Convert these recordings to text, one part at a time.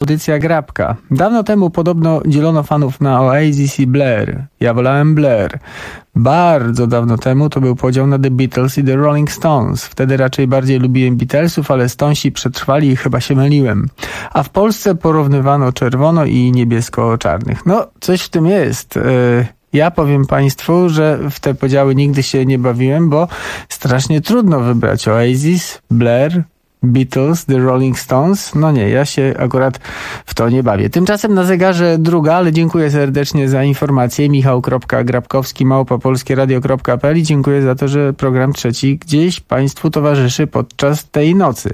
audycja Grabka. Dawno temu podobno dzielono fanów na Oasis i Blair. Ja wolałem Blair. Bardzo dawno temu to był podział na The Beatles i The Rolling Stones. Wtedy raczej bardziej lubiłem Beatlesów, ale Stonesi przetrwali i chyba się myliłem. A w Polsce porównywano czerwono i niebiesko-czarnych. No, coś w tym jest. Ja powiem państwu, że w te podziały nigdy się nie bawiłem, bo strasznie trudno wybrać Oasis, Blair, Beatles, The Rolling Stones. No nie, ja się akurat w to nie bawię. Tymczasem na zegarze druga, ale dziękuję serdecznie za informację. Michał.grabkowski@polskieradio.pl i dziękuję za to, że program trzeci gdzieś państwu towarzyszy podczas tej nocy.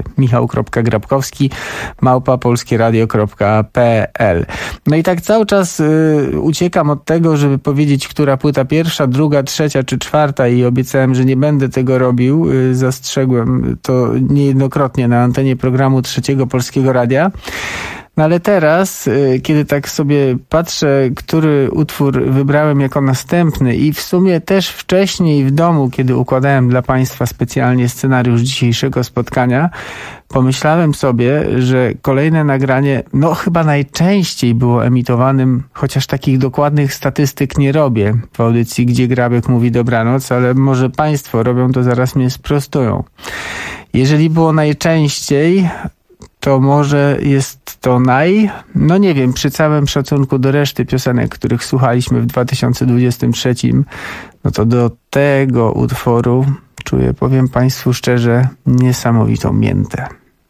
Michał.grabkowski@polskieradio.pl. No i tak cały czas uciekam od tego, żeby powiedzieć, która płyta pierwsza, druga, trzecia czy czwarta i obiecałem, że nie będę tego robił. Zastrzegłem to niejednokrotnie na antenie programu Trzeciego Polskiego Radia. No ale teraz, kiedy tak sobie patrzę, który utwór wybrałem jako następny i w sumie też wcześniej w domu, kiedy układałem dla państwa specjalnie scenariusz dzisiejszego spotkania, pomyślałem sobie, że kolejne nagranie, no chyba najczęściej było emitowanym, chociaż takich dokładnych statystyk nie robię w audycji, gdzie Grabek mówi dobranoc, ale może państwo robią to, zaraz mnie sprostują. Jeżeli było najczęściej, to może jest to no nie wiem, przy całym szacunku do reszty piosenek, których słuchaliśmy w 2023, no to do tego utworu czuję, powiem państwu szczerze, niesamowitą miętę.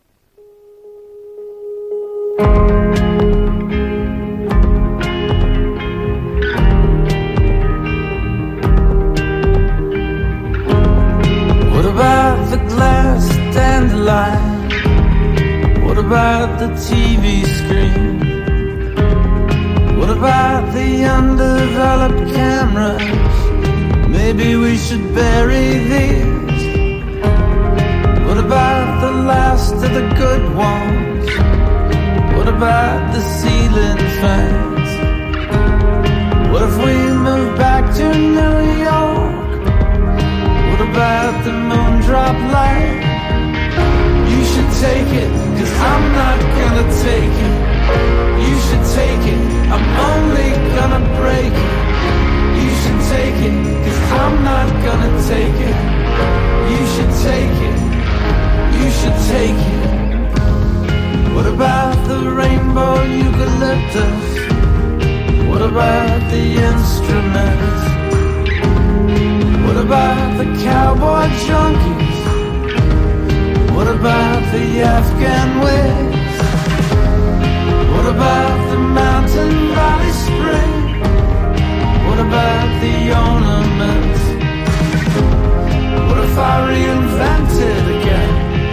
What about the glass dandelion? What about the TV screen? What about the undeveloped cameras? Maybe we should bury these. What about the last of the good ones? What about the ceiling fans? What if we move back to New York? What about the moon drop light? You should take it, 'cause I'm not gonna take it. You should take it, I'm only gonna break it. You should take it, 'cause I'm not gonna take it. You should take it, you should take it. What about the rainbow eucalyptus? What about the instruments? What about the cowboy junkies? What about the Afghan wigs? What about the mountain valley spring? What about the ornaments? What if I reinvented again?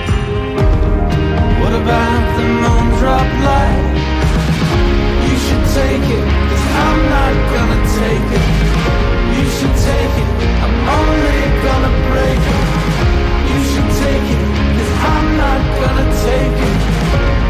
What about the moon drop light? You should take it, 'cause I'm not gonna take it. You should take it, I'm only gonna break it. You should take it, 'cause I'm not gonna take it.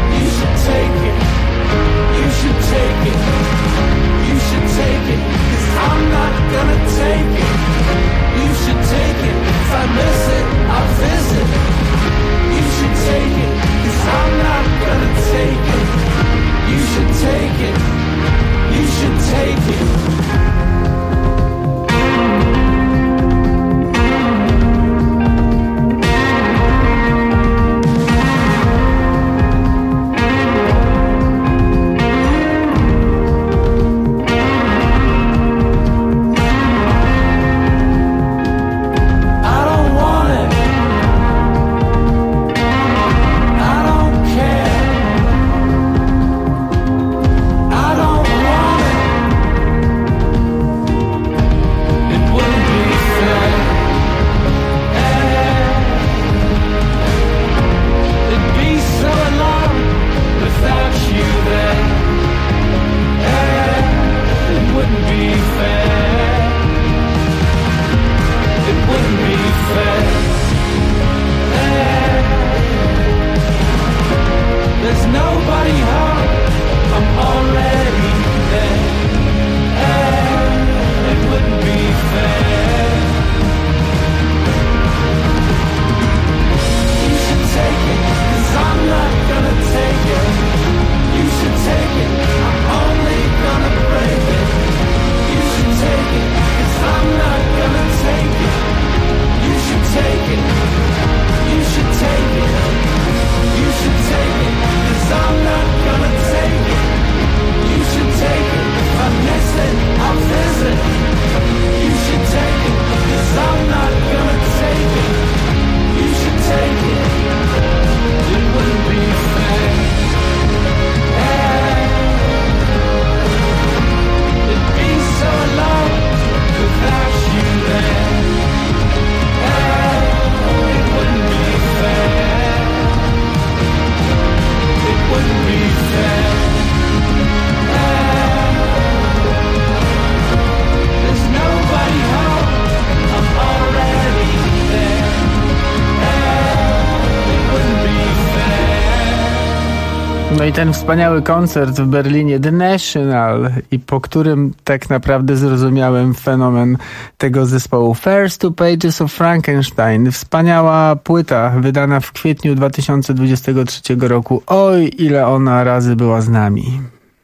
No i ten wspaniały koncert w Berlinie, The National, i po którym tak naprawdę zrozumiałem fenomen tego zespołu. First Two Pages of Frankenstein, wspaniała płyta wydana w kwietniu 2023 roku. Oj, ile ona razy była z nami.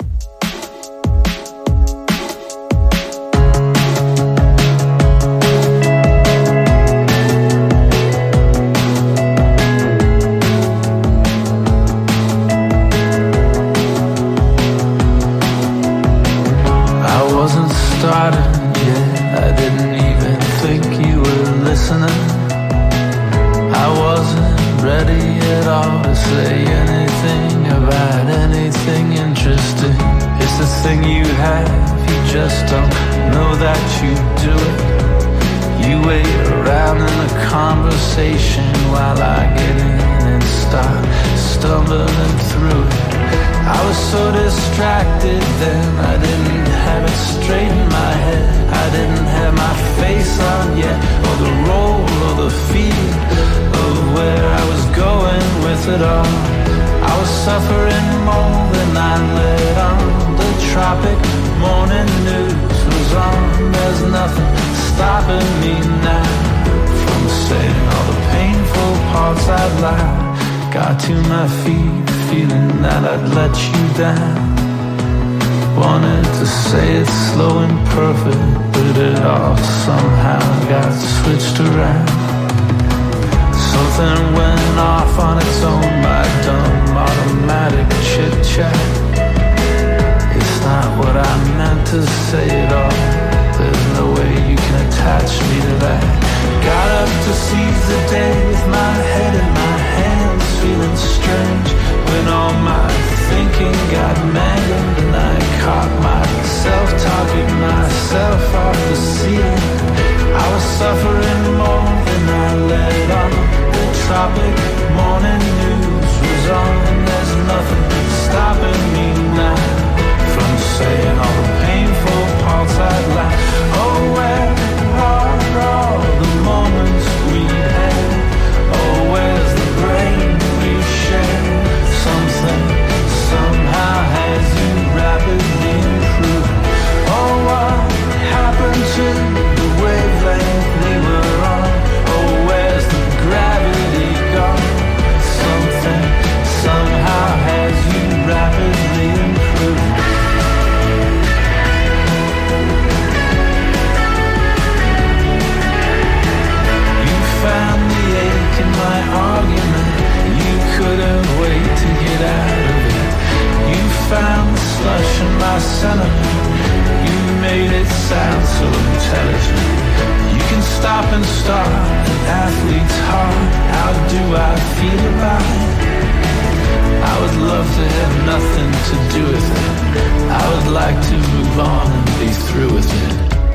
While I get in and start stumbling through it. I was so distracted then, I didn't have it straight in my head. I didn't have my face on yet, or the role or the feel of where I was going with it all. I was suffering more than I let on. The tropic morning news was on. There's nothing stopping me now from saying all the painful parts I'd lied. Got to my feet, feeling that I'd let you down. Wanted to say it slow and perfect, but it all somehow got switched around. Something went off on its own, my dumb automatic chit-chat. It's not what I meant to say at all. There's no way you can attach me to that. Got up to seize the day with my head in my hands, feeling strange when all my thinking got mangled, and I caught myself talking myself off the ceiling. I was suffering more than I let on. The tropic morning news was on, and there's nothing stopping me now from saying all the painful parts I'd like. Oh, where are all the moments we had? Oh, where's the brain we shared? Something somehow has you rapidly improved. Oh, what happened to the wavelength we were on? Oh, where's the gravity gone? Something somehow has you rapidly improved. Found the ache in my argument. You couldn't wait to get out of it. You found the slush in my sentiment. You made it sound so intelligent. You can stop and start an athlete's heart. How do I feel about it? I would love to have nothing to do with it. I would like to move on and be through with it.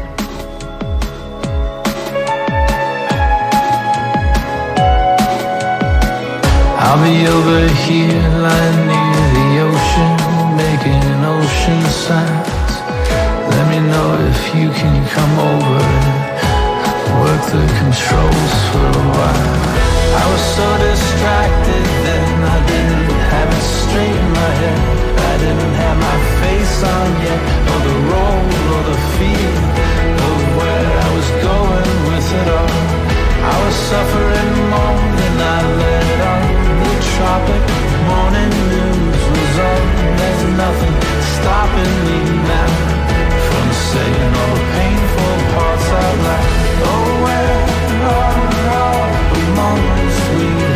I'll be over here lying near the ocean, making ocean sounds. Let me know if you can come over and work the controls for a while. I was so distracted then, I didn't have it straight in my head. I didn't have my face on yet, or the role or the feel of where I was going with it all. I was suffering more than I let on. The tropic morning news was on. There's nothing stopping me now from saying all the painful parts out loud. Oh, where are all the moments we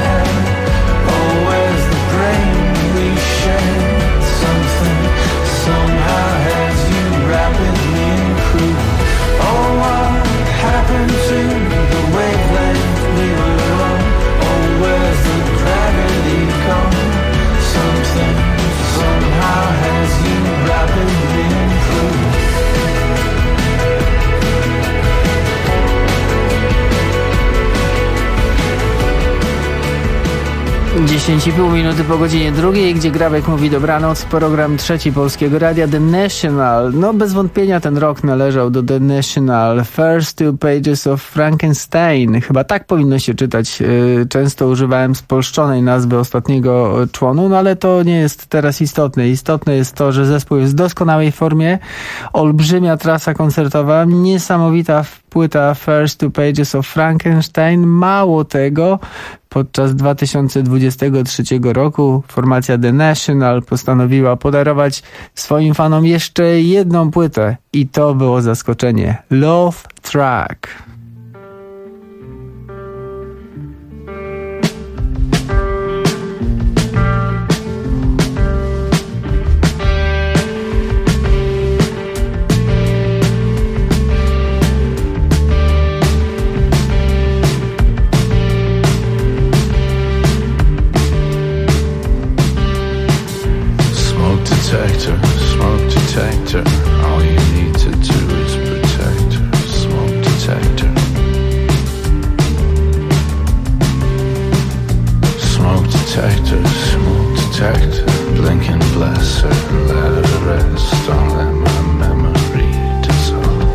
10,5 minuty po godzinie 2, gdzie Grabek mówi dobranoc, program trzeci Polskiego Radia, The National. No bez wątpienia ten rok należał do The National. First Two Pages of Frankenstein. Chyba tak powinno się czytać. Często używałem spolszczonej nazwy ostatniego członu, no ale to nie jest teraz istotne. Istotne jest to, że zespół jest w doskonałej formie. Olbrzymia trasa koncertowa, niesamowita płyta First Two Pages of Frankenstein. Mało tego, podczas 2023 roku formacja The National postanowiła podarować swoim fanom jeszcze jedną płytę i to było zaskoczenie. Love Track. All you need to do is protect her. Smoke detector. Smoke detector, smoke detector. Blink and bless her, let her rest. Don't let my memory dissolve.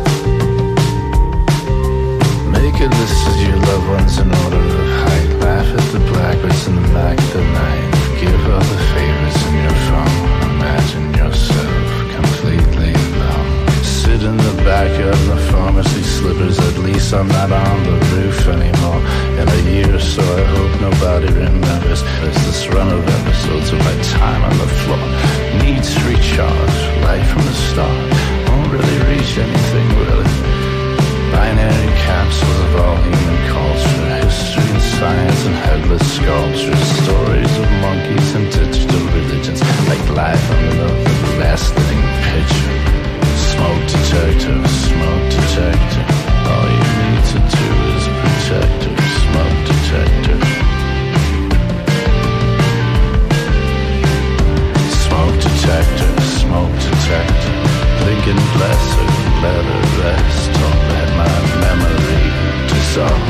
Make a list of your loved ones in order of height. Laugh at the blackbirds in the back of the night. Forgive all the favorites in your phone. Imagine yourself completely alone. Sit in the backyard in the pharmacy slippers. At least I'm not on the roof anymore. In a year or so I hope nobody remembers. There's this run of episodes of my time on the floor. Needs recharge, light from the start. Won't really reach anything really. Binary capsules of all human culture. History and science and headless sculptures. Stories of monkeys and digital religions. Like life on the last living picture. Smoke detector, smoke detector. All you need to do is protect her. Smoke detector. Smoke detector, smoke detector. Blink and bless her, let her rest. Don't let my memory dissolve.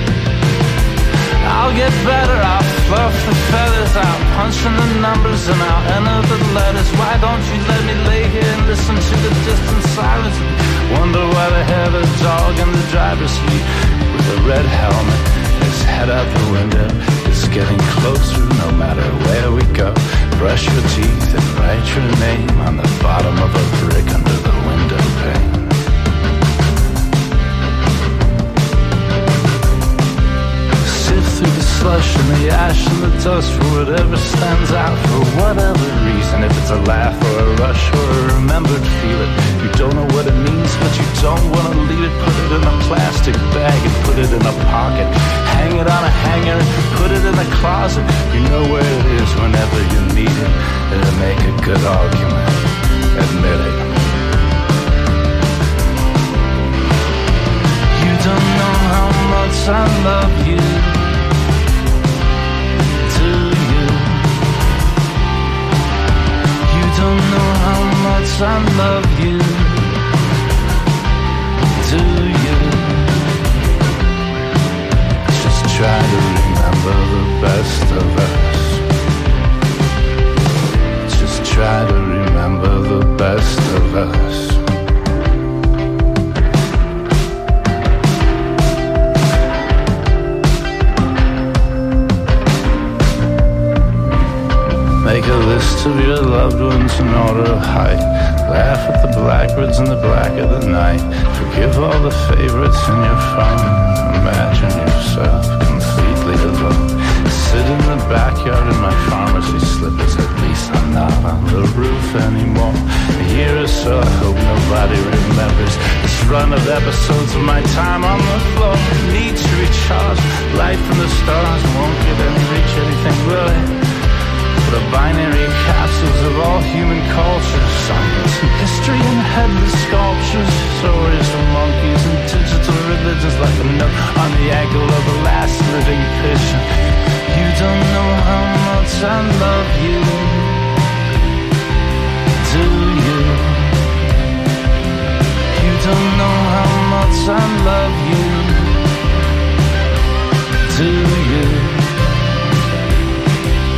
I'll get better, I'll fluff the feathers, I'll punch in the numbers and I'll enter the letters. Why don't you let me lay here and listen to the distant silence? Wonder why they have a dog in the driver's seat with a red helmet, his head out the window. It's getting closer no matter where we go. Brush your teeth and write your name on the bottom of a brick under the window pane. Through the slush and the ash and the dust for whatever stands out, for whatever reason. If it's a laugh or a rush or a remembered feeling, you don't know what it means, but you don't want to leave it. Put it in a plastic bag and put it in a pocket. Hang it on a hanger and put it in a closet. You know where it is whenever you need it. It'll make a good argument. Admit it. You don't know how much I love you. Don't know how much I love you. Do you? Just try to remember the best of us. Just try to remember the best of us. Make a list of your loved ones in order of height. Laugh at the blackbirds in the black of the night. Forgive all the favorites in your phone. Imagine yourself completely alone. Sit in the backyard in my pharmacy slippers. At least I'm not on the roof anymore. A year or so I hope nobody remembers this run of episodes of my time on the floor. Needs to recharge, light from the stars. Won't get any reach anything really. The binary capsules of all human culture. Science and history and headless sculptures. Stories of monkeys and digital religions. Like a note on the ankle of the last living picture. You don't know how much I love you. Do you? You don't know how much I love you. Do you?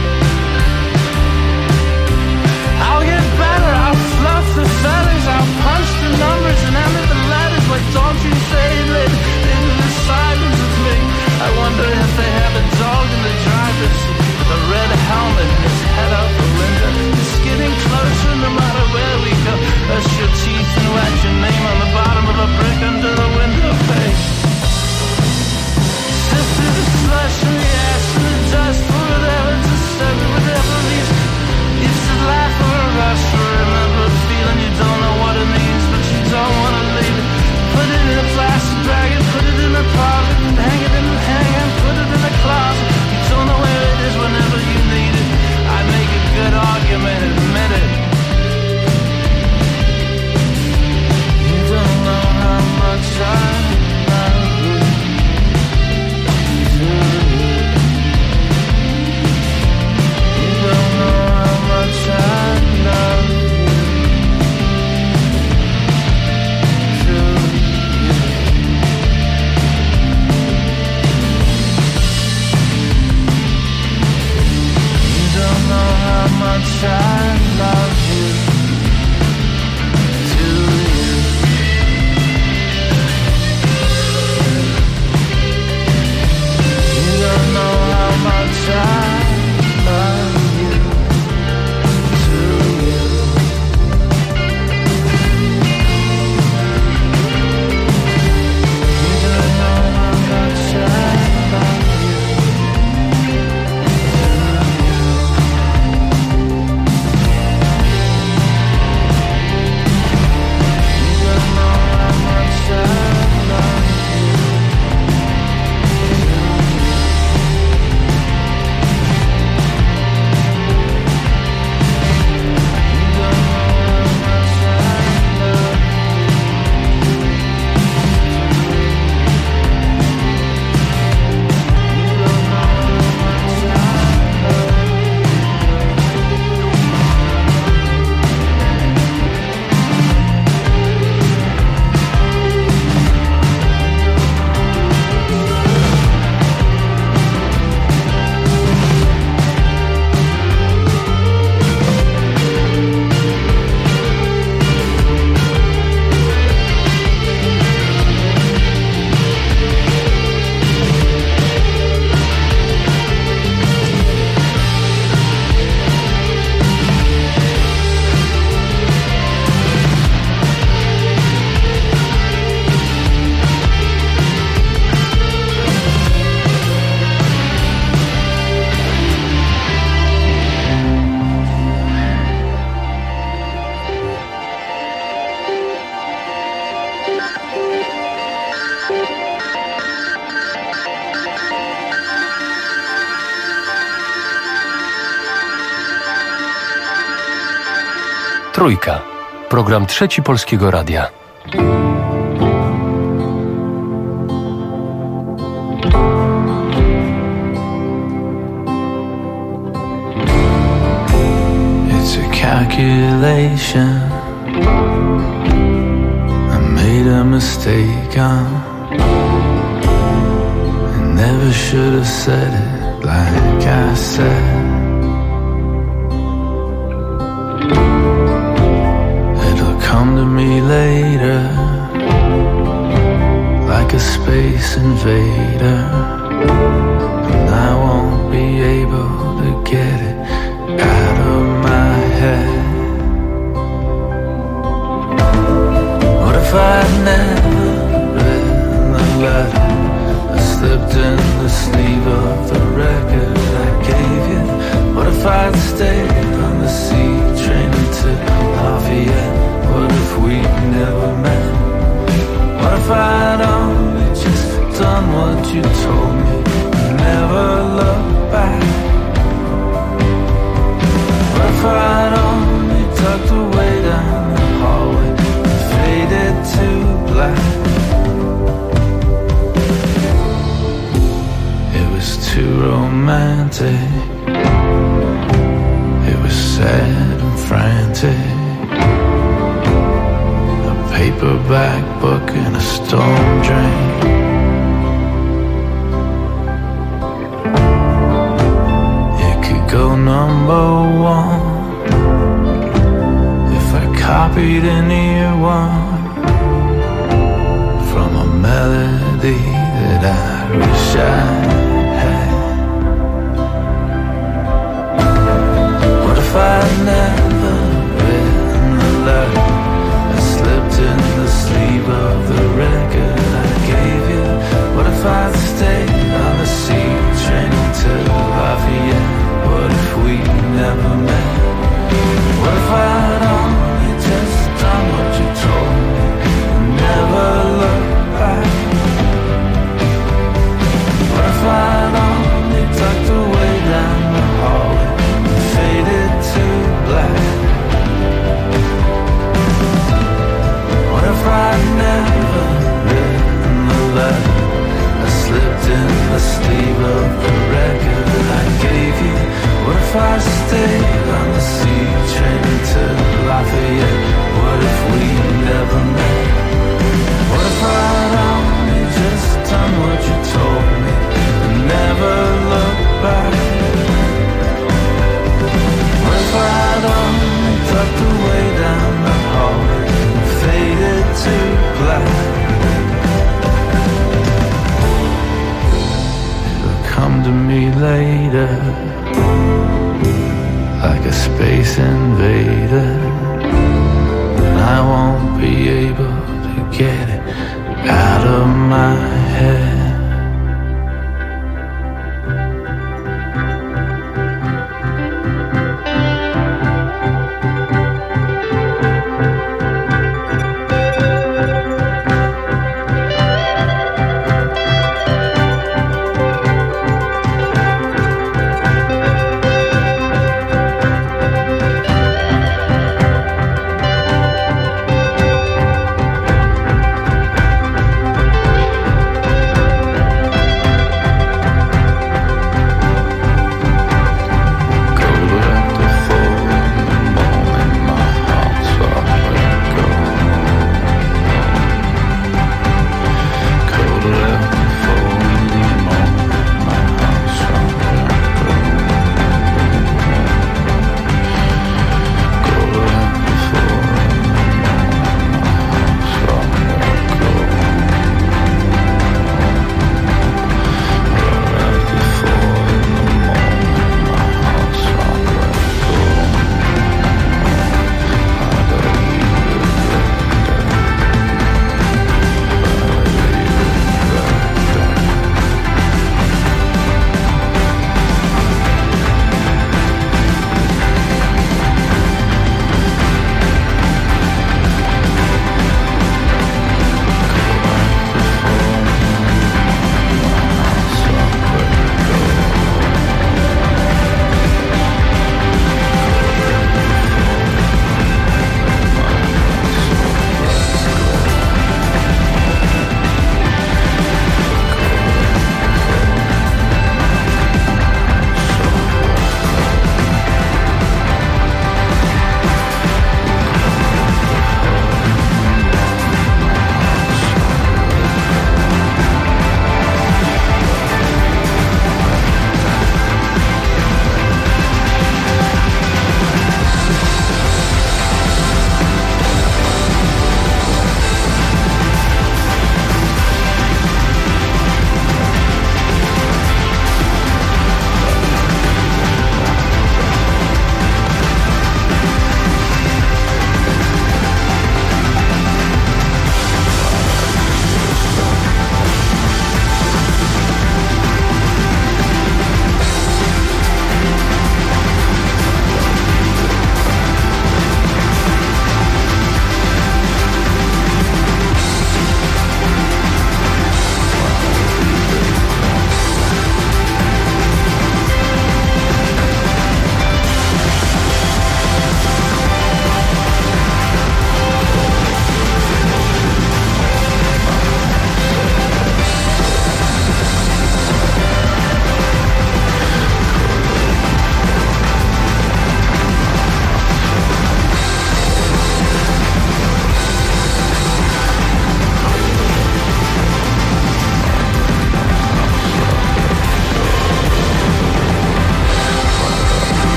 Trójka. Program Trzeci Polskiego Radia. It's a calculation. I made a mistake on. I never should have said it like I said. Come to me later, like a space invader, and I won't be able to get it out of my head. What if I'd never read the letter I slipped in the sleeve of the record I gave you? What if I'd stayed on the C train to Lafayette? What if we never met? What if I'd only just done what you told me and never looked back? What if I'd only tucked away down the hallway and faded to black? It was too romantic. It was sad and frantic. Paperback book in a storm drain. It could go number one if I copied an earworm from a melody that I wish I had. What if I'd never written the letter slipped in the sleeve of the record I gave you? What if I'd stayed on the C train to Lafayette? What if we never met? What if I'd only just done what you told me and never looked back? What if I'd only tucked away down the hallway and faded to black?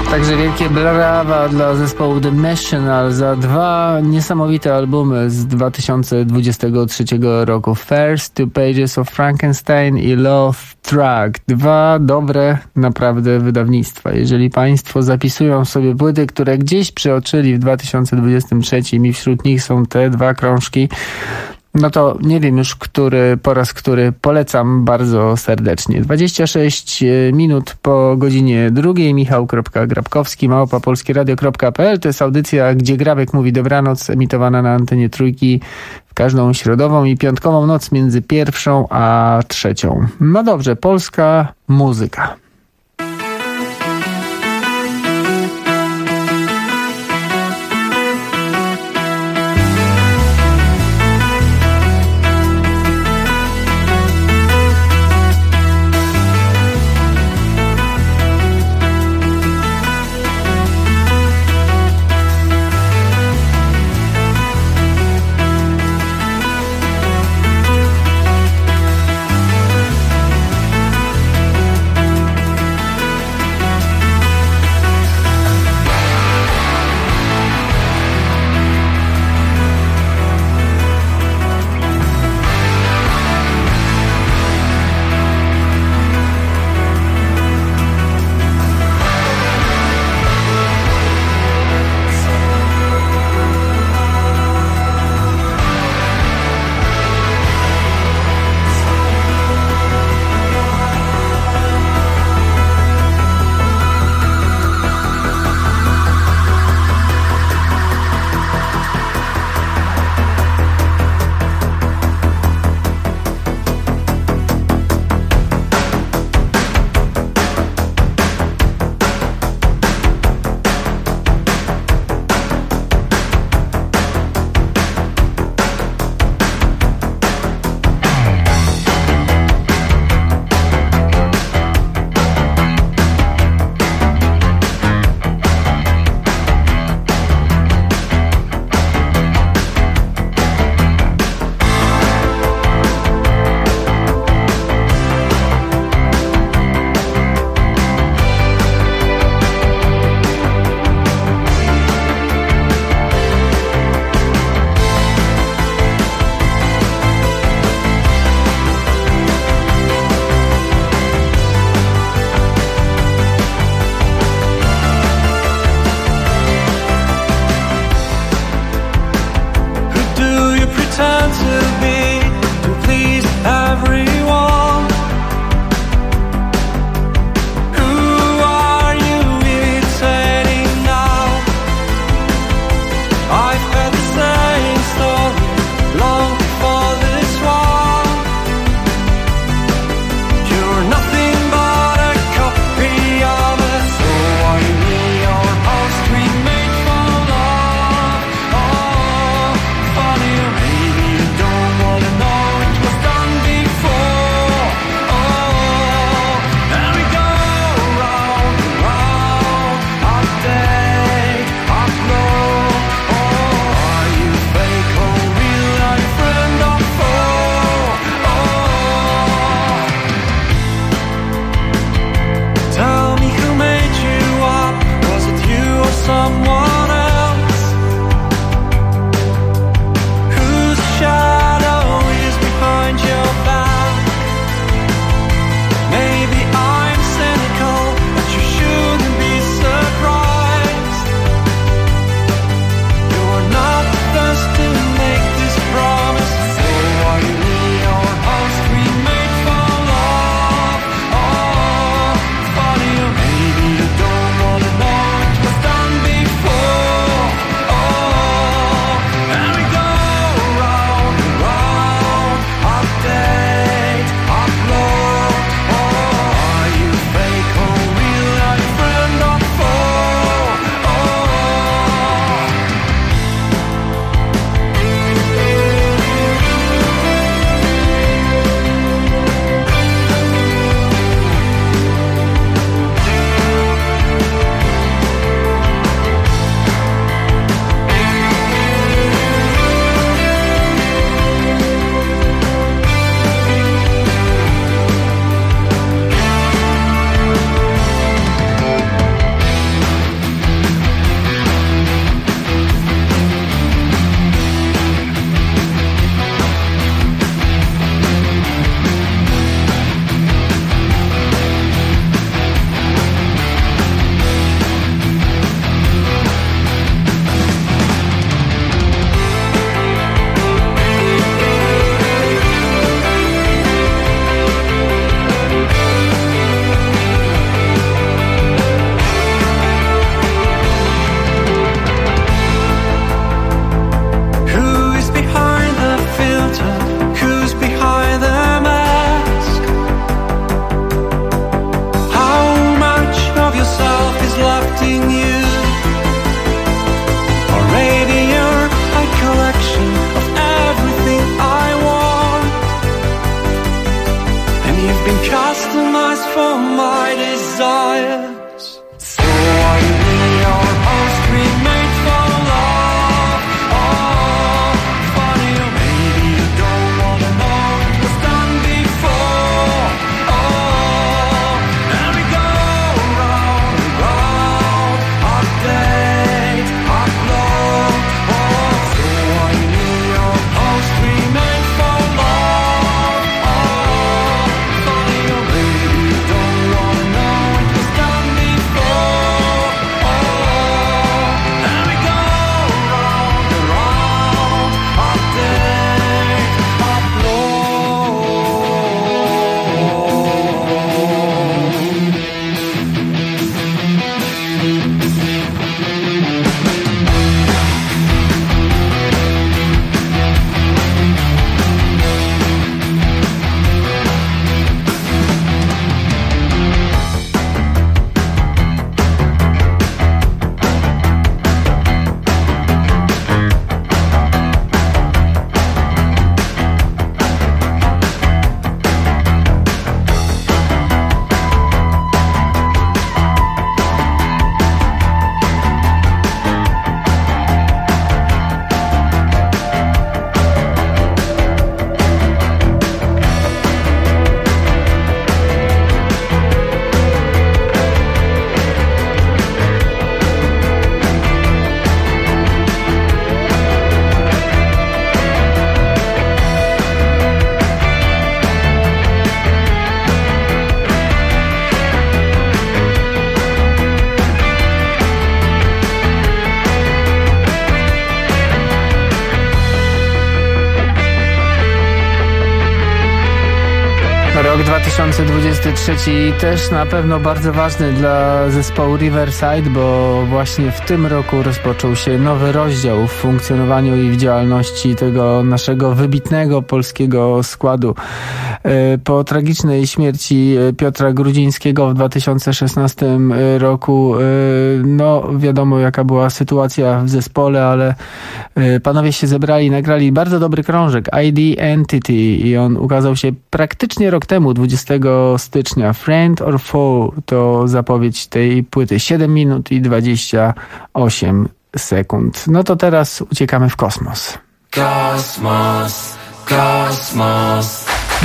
Także wielkie brawa dla zespołu The National za 2 niesamowite albumy z 2023 roku. First Two Pages of Frankenstein i Love Track. 2 dobre naprawdę wydawnictwa. Jeżeli Państwo zapisują sobie płyty, które gdzieś przeoczyli w 2023 i wśród nich są te 2 krążki, no to nie wiem już, po raz który polecam bardzo serdecznie. 26 minut po godzinie 2. Michał.Grabkowski, @polskieradio.pl. To jest audycja, gdzie Grabek mówi dobranoc, emitowana na antenie Trójki w każdą środową i piątkową noc między 1 a 3. No dobrze, polska muzyka. 2023 też na pewno bardzo ważny dla zespołu Riverside, bo właśnie w tym roku rozpoczął się nowy rozdział w funkcjonowaniu i w działalności tego naszego wybitnego polskiego składu. Po tragicznej śmierci Piotra Grudzińskiego w 2016 roku, no wiadomo jaka była sytuacja w zespole, ale panowie się zebrali i nagrali bardzo dobry krążek ID Entity i on ukazał się praktycznie rok temu, 20 stycznia. Friend or Foe to zapowiedź tej płyty. 7 minut i 28 sekund. No to teraz uciekamy w kosmos. Kosmos, kosmos.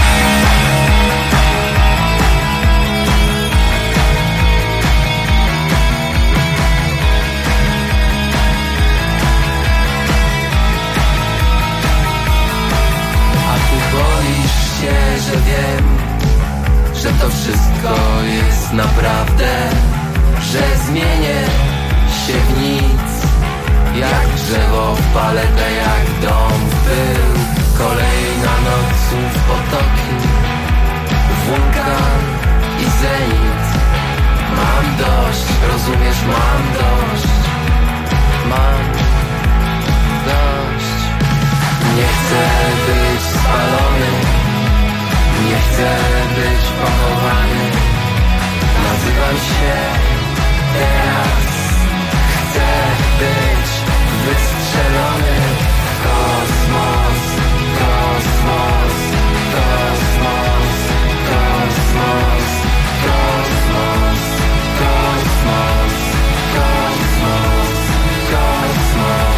Że wiem, że to wszystko jest naprawdę, że zmienię się w nic, jak drzewo w paletę, jak dom w pył. Kolejna noc w potoki, wulkan i zenit. Mam dość, rozumiesz, mam dość. Mam dość. Nie chcę być spalony, nie chcę być pochowany. Nazywam się teraz. Chcę być wystrzelony w kosmos, kosmos, kosmos, kosmos, kosmos, kosmos, kosmos, kosmos.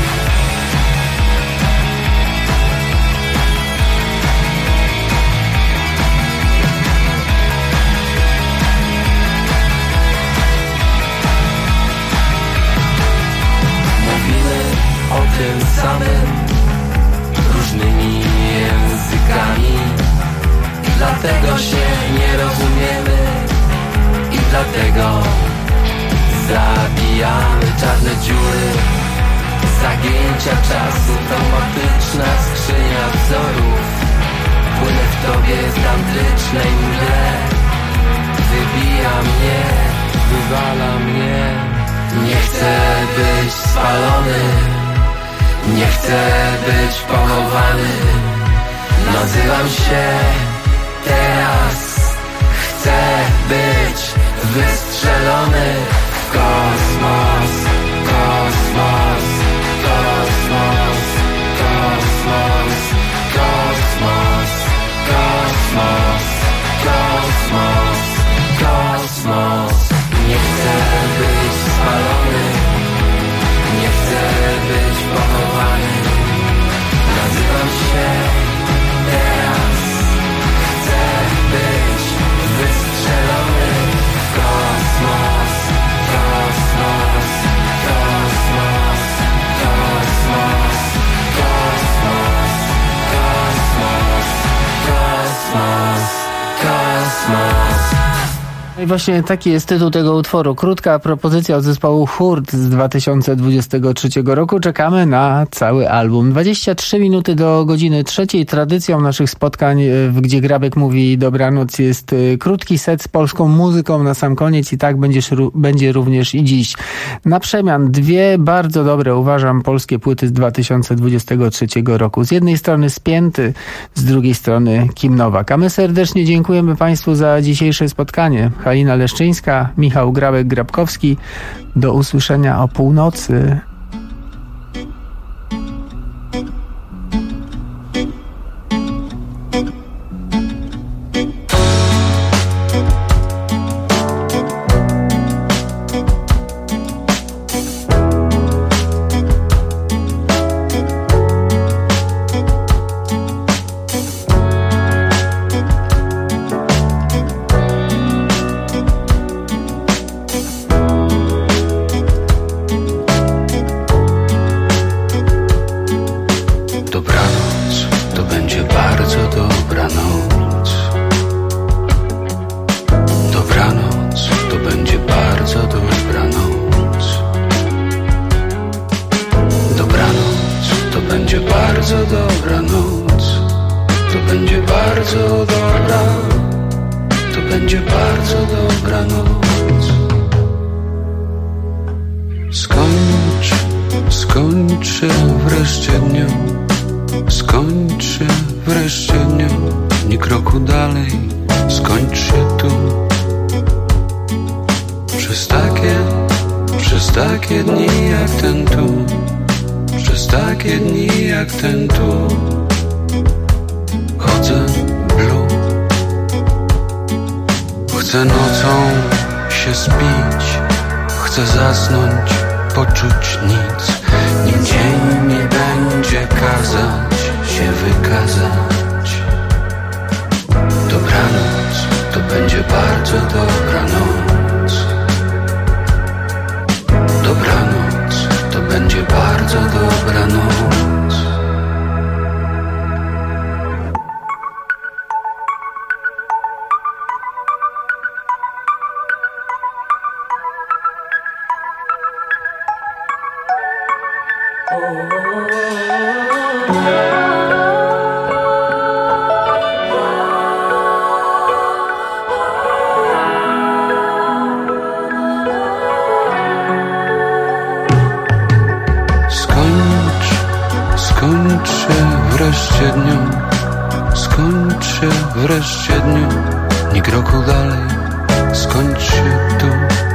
O tym samym, różnymi językami. I dlatego się nie rozumiemy. I dlatego zabijamy czarne dziury, zagięcia czasu, traumatyczna skrzynia wzorów. Płynę w tobie w tantrycznej mgle. Wybija mnie, wywala mnie. Nie chcę być spalony, nie chcę być pochowany. Nazywam się teraz. Chcę być wystrzelony w kosmos, kosmos, kosmos, kosmos, kosmos, kosmos, kosmos, kosmos. Nie chcę być spalony, nie chcę być pochowany. Nazywam się teraz. Chcę być wystrzelony w kosmos, kosmos, kosmos, kosmos, kosmos, kosmos, kosmos, kosmos. No i właśnie taki jest tytuł tego utworu. Krótka propozycja od zespołu Hurt z 2023 roku. Czekamy na cały album. 23 minuty do godziny 3. Tradycją naszych spotkań, gdzie Grabek mówi dobranoc, jest krótki set z polską muzyką na sam koniec i tak będzie również i dziś. Na przemian dwie bardzo dobre, uważam, polskie płyty z 2023 roku. Z jednej strony Spięty, z drugiej strony Kim Nowak. A my serdecznie dziękujemy Państwu za dzisiejsze spotkanie. Halina Leszczyńska, Michał Grabek-Grabkowski. Do usłyszenia o północy. Bardzo dobra noc, to będzie bardzo dobra. będzie bardzo dobra noc. Skończ się wreszcie dniu, skończ się wreszcie dniu, ni kroku dalej, skończ się tu. Przez takie dni jak ten tu, przez takie dni jak ten tu, chodzę blue. Chcę nocą się spić, chcę zasnąć, poczuć nic. Nim dzień mi będzie kazać się wykazać. Dobranoc, to będzie bardzo dobra noc. Dobranoc, to będzie bardzo dobra noc. Wreszcie dniu, ni kroku dalej, skończ się tu.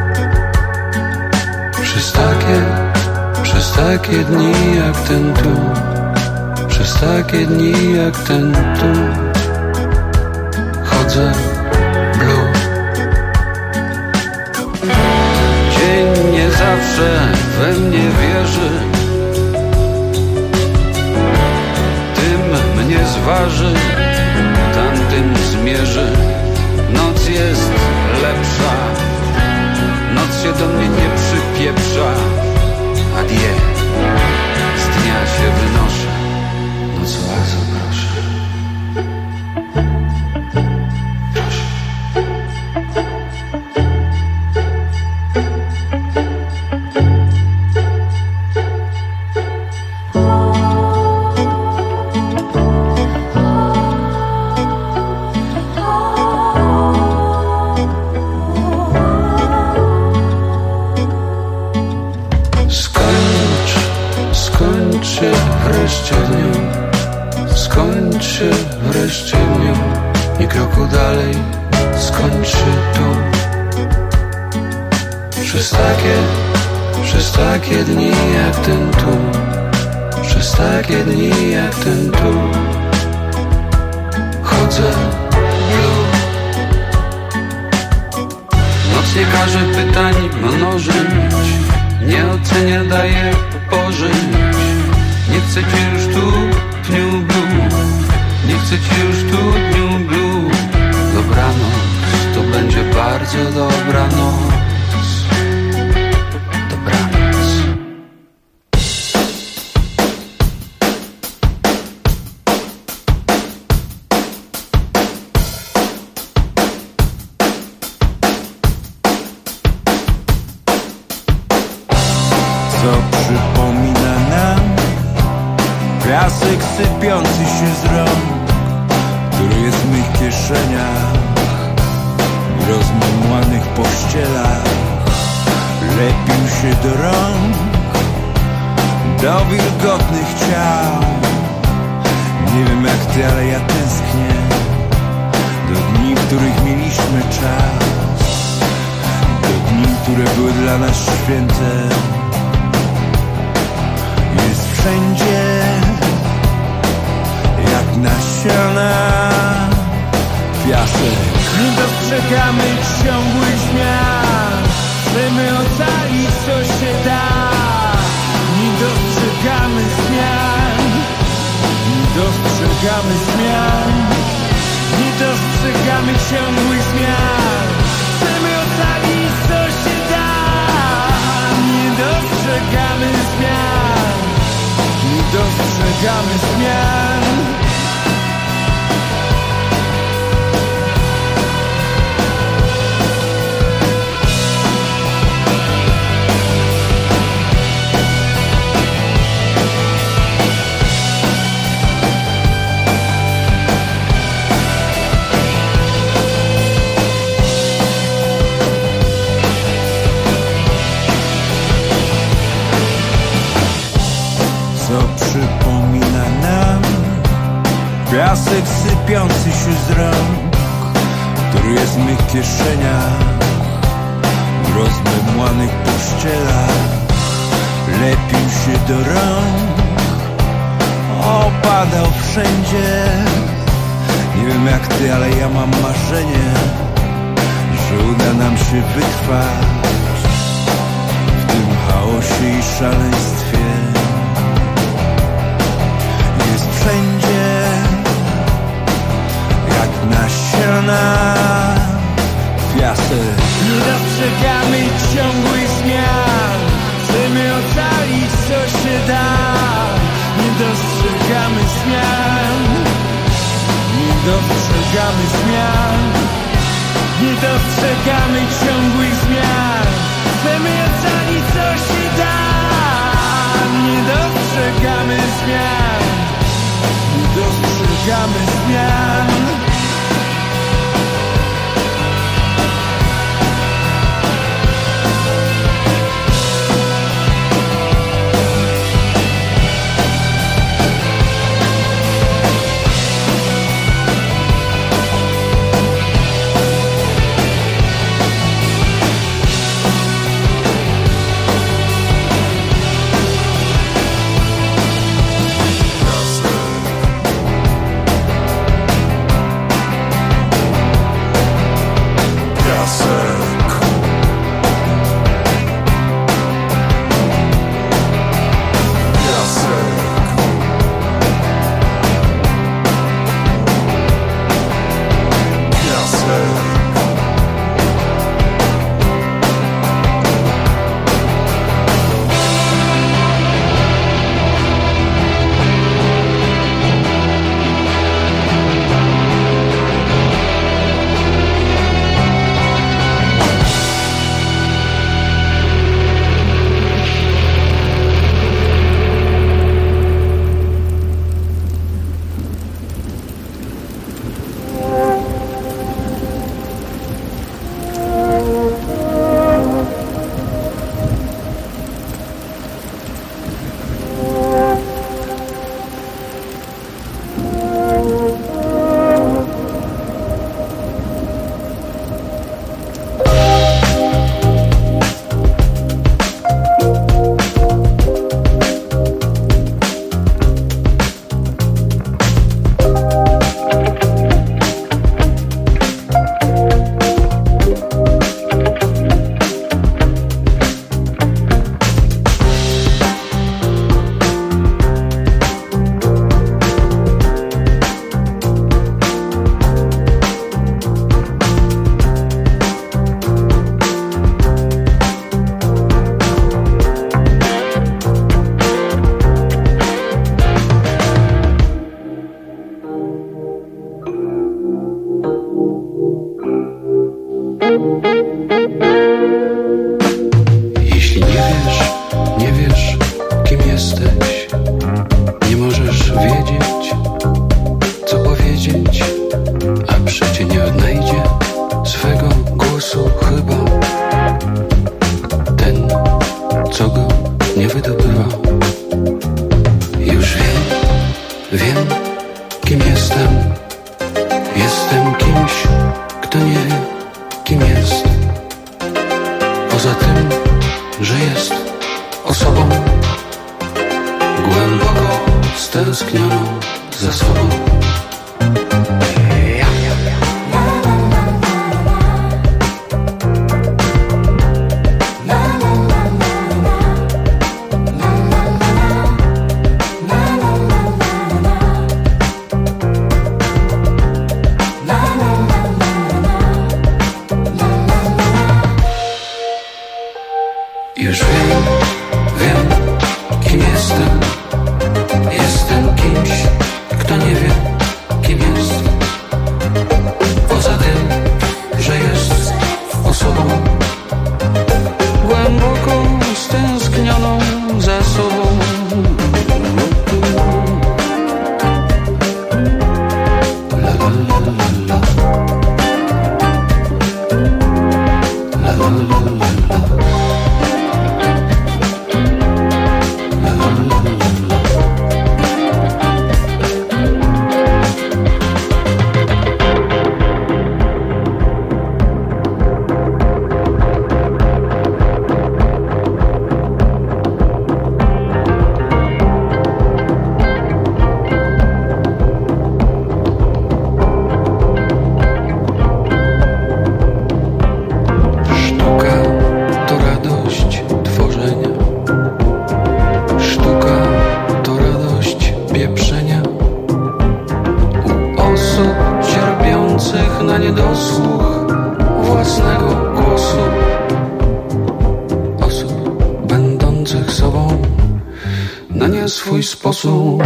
Przez takie dni jak ten tu, przez takie dni jak ten tu, chodzę blue. Dzień nie zawsze we mnie wierzy, tym mnie zważy, tamtym zmierzy. Noc jest lepsza, noc się do mnie nie przypieprza. Adieu, z dnia się wynoszę, noc bardzo proszę. Wreszcie dniu, ni kroku dalej, skończ się tu. Przez takie dni jak ten tu, przez takie dni jak ten tu, chodzę blue. Noc nie każe pytań mnożyć, nie ocenia, daje pożyć. Nie chcę cię już tu w dniu blue, nie chcę cię już tu w dniu blue. Dobranoc, to będzie bardzo dobra noc. Dobranoc. Co przypomina nam piasek sypiący się z rąk, który jest w mych kieszeniach, w rozmamłanych pościelach. Lepił się do rąk, do wilgotnych ciał. Nie wiem jak ty, ale ja tęsknię do dni, w których mieliśmy czas, do dni, które były dla nas święte. Jest wszędzie jak nasiona piasek. Nie dostrzegamy ciągłych zmian, chcemy ocalić co się da. Nie dostrzegamy zmian, nie dostrzegamy zmian, nie dostrzegamy ciągłych zmian. Chcemy ocalić co się da. Nie dostrzegamy zmian, nie dostrzegamy zmian. Pasek sypiący się z rąk, który jest w mych kieszeniach, w rozmemłanych pościelach, lepił się do rąk, opadał wszędzie. Nie wiem jak ty, ale ja mam marzenie, że uda nam się wytrwać w tym chaosie i szaleństwie. Jest wszędzie jak nasiona piasek. Nie dostrzegamy ciągłych zmian, chcemy ocalić co się da. Nie dostrzegamy zmian, nie dostrzegamy zmian, nie dostrzegamy ciągłych zmian, chcemy ocalić co się da. Nie dostrzegamy zmian, nie dostrzegamy zmian. Jestem kimś, kto nie wie, na swój sposób.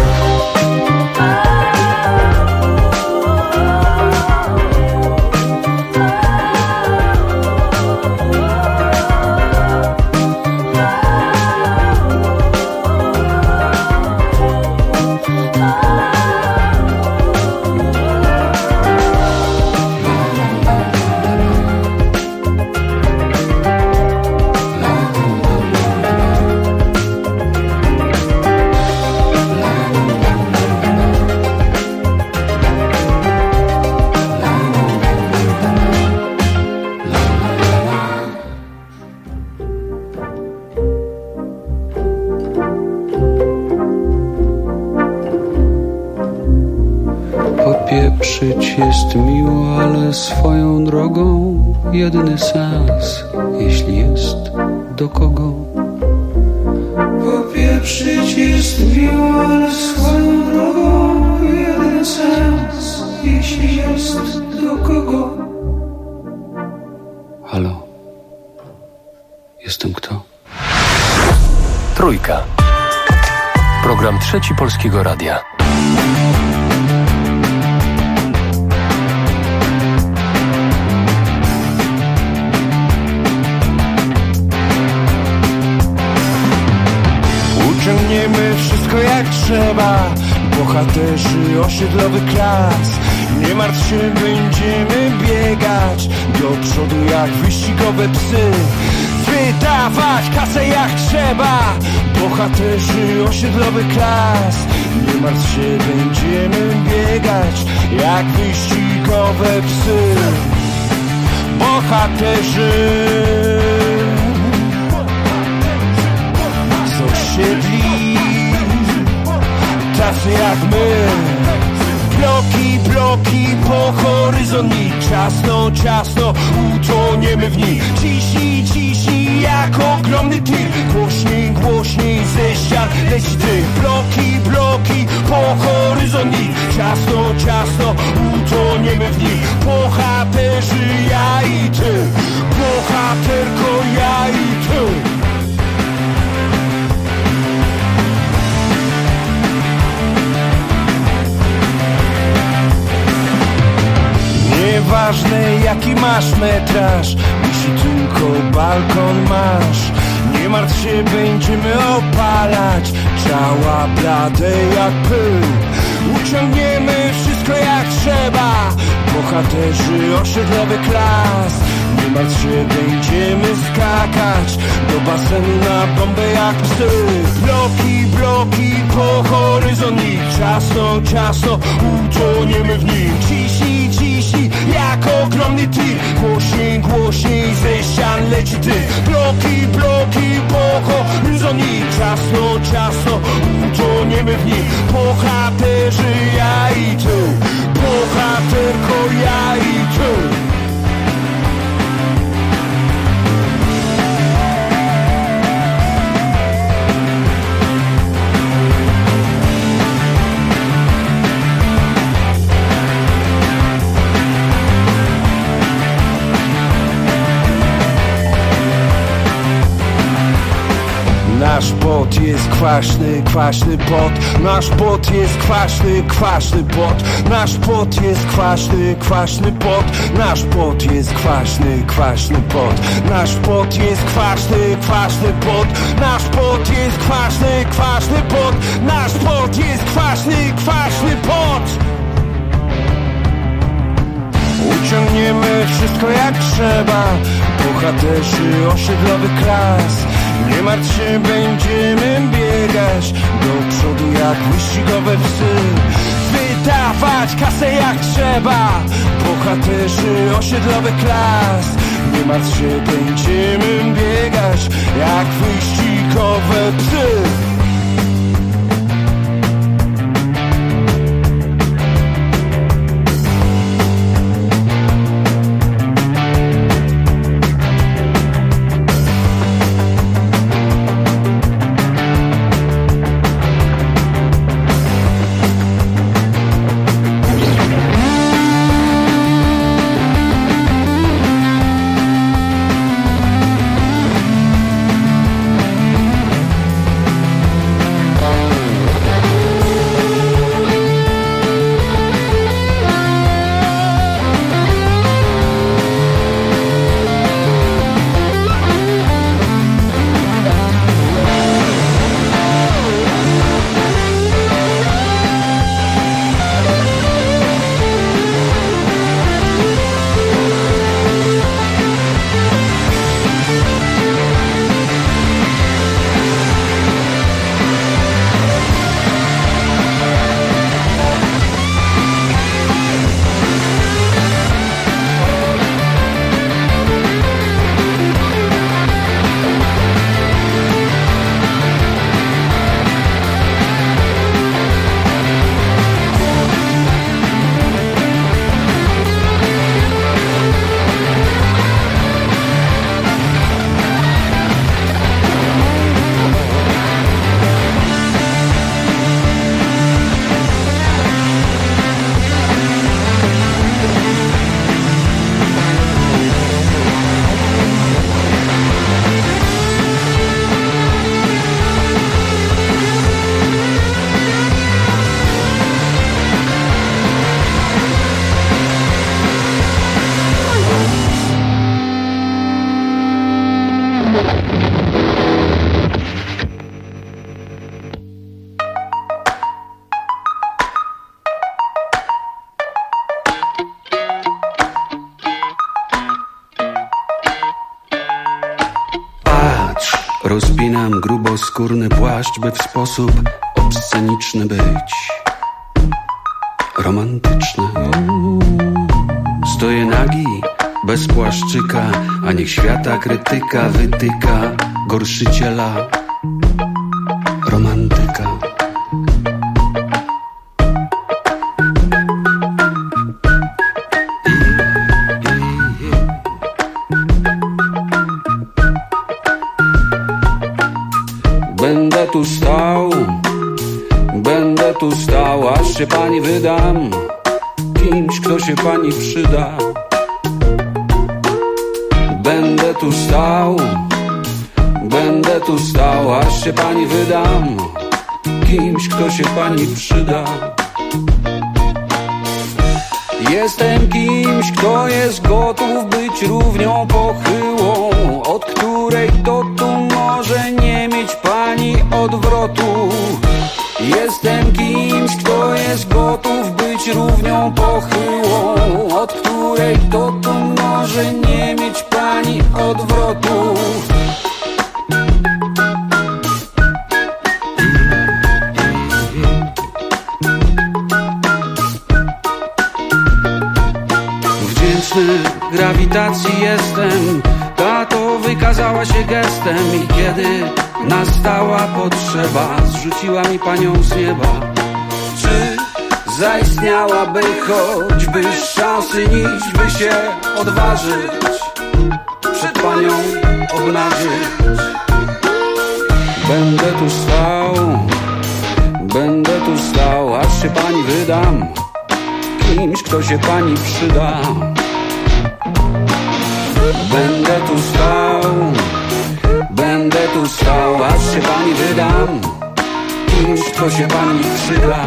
Popieprzyć jest miło, ale swoją drogą jedyny sens, jeśli jest do kogo. Popieprzyć jest miło, ale swoją drogą jedyny sens, jeśli jest do kogo. Halo? Jestem kto? Trójka. Program Trzeci Polskiego Radia. Uciągniemy wszystko jak trzeba, bohaterzy osiedlowych klas. Nie martw się, będziemy biegać do przodu jak wyścigowe psy. Wydawać kasę jak trzeba, bohaterzy osiedlowych klas. Nie martw się, będziemy biegać jak wyścigowe psy. Bohaterzy z osiedli, tacy jak my. Bloki, bloki po horyzont i ciasno, ciasno utoniemy w nich. Ciśnij, ciśnij jak ogromny tir. Głośniej, głośniej ze ścian leci dym. Bloki, bloki po horyzont i ciasno, ciasno utoniemy w nich. Bohaterzy, ja i ty, bohaterko, ja i ty. Nieważne jaki masz metraż, jeśli tylko balkon masz. Nie martw się, będziemy opalać ciała blade jak pył. Uciągniemy wszystko jak trzeba, bohaterzy osiedlowych klas. Nie martw się, będziemy skakać do basenu na bombę jak psy. Bloki, bloki po horyzont i ciasno, ciasno utoniemy w nim. Ciśnij, ciśnij jak ogromny tir. Głośniej, głośniej ze ścian leci ty. Bloki, bloki po horyzont i ciasno, ciasno utoniemy w nim. Bohaterzy, ja i ty, bohaterko, ja i ty. Nasz pot jest kwaśny, kwaśny pot. Nasz pot jest kwaśny, kwaśny pot. Nasz pot jest kwaśny, kwaśny pot. Nasz pot jest kwaśny, kwaśny pot. Nasz pot jest kwaśny, kwaśny pot. Nasz pot jest kwaśny, kwaśny pot. Nasz pot jest kwaśny, kwaśny pot. Uciągniemy wszystko jak trzeba, bohaterzy osiedlowych klas. Nie martw się, będziemy biegać do przodu jak wyścigowe psy. Wydawać kasę jak trzeba, bohaterzy osiedlowych klas. Nie martw się, będziemy biegać jak wyścigowe psy. skórny płaszcz, by w sposób obsceniczny być romantyczny. Stoję nagi, bez płaszczyka, a niech świata krytyka wytyka gorszyciela romantyka. Będę tu stał, aż się pani wydam kimś, kto się pani przyda. Będę tu stał, aż się pani wydam kimś, kto się pani przyda. Jestem kimś, kto jest gotów być równią pochyłą, od której to tu może nie mieć pani odwrotu. Jestem kimś, kto jest gotów być równią pochyłą, od której to tu może nie mieć pani odwrotu. Grawitacji jestem, ta to wykazała się gestem i kiedy nastała potrzeba, zrzuciła mi panią z nieba. Czy zaistniałaby choćby szansy nić, by się odważyć, przed panią obnażyć? Będę tu stał, aż się pani wydam kimś, kto się pani przyda. Będę tu stał, aż się pani wydam kimś, kto się pani przyda.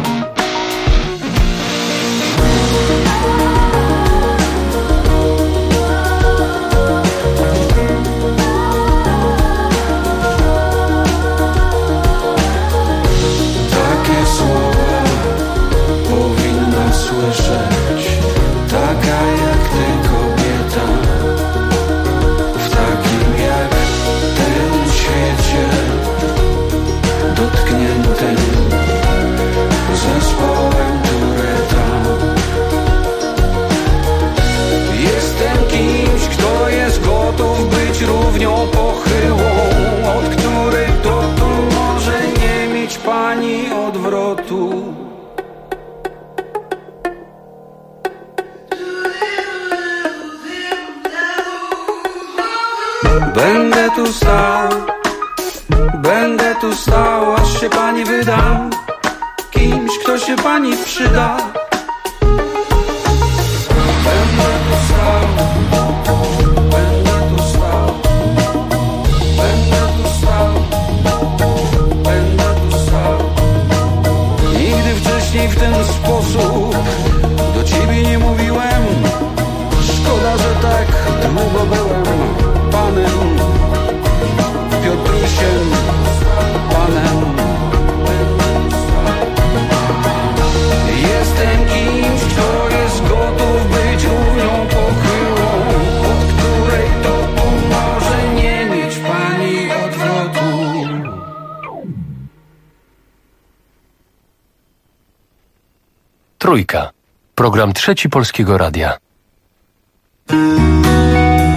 Takie słowa powinna słyszeć taka jak ty kobieta. Dotkniętym zespołem Tureta. Jestem kimś, kto jest gotów być równią pochyłą, od której to tu może nie mieć pani odwrotu. Będę tu stał, aż się pani wydam kimś, kto się pani przyda. Będę tu stał, będę tu stał, będę tu stał, będę tu stał. Nigdy wcześniej w ten sposób do ciebie nie mówiłem. Szkoda, że tak długo byłem panem Piotrusiem, panem. Jestem kimś, kto jest gotów być równią pochyłą, od której to tu może nie mieć pani odwrotu. Trójka. Program Trzeci Polskiego Radia.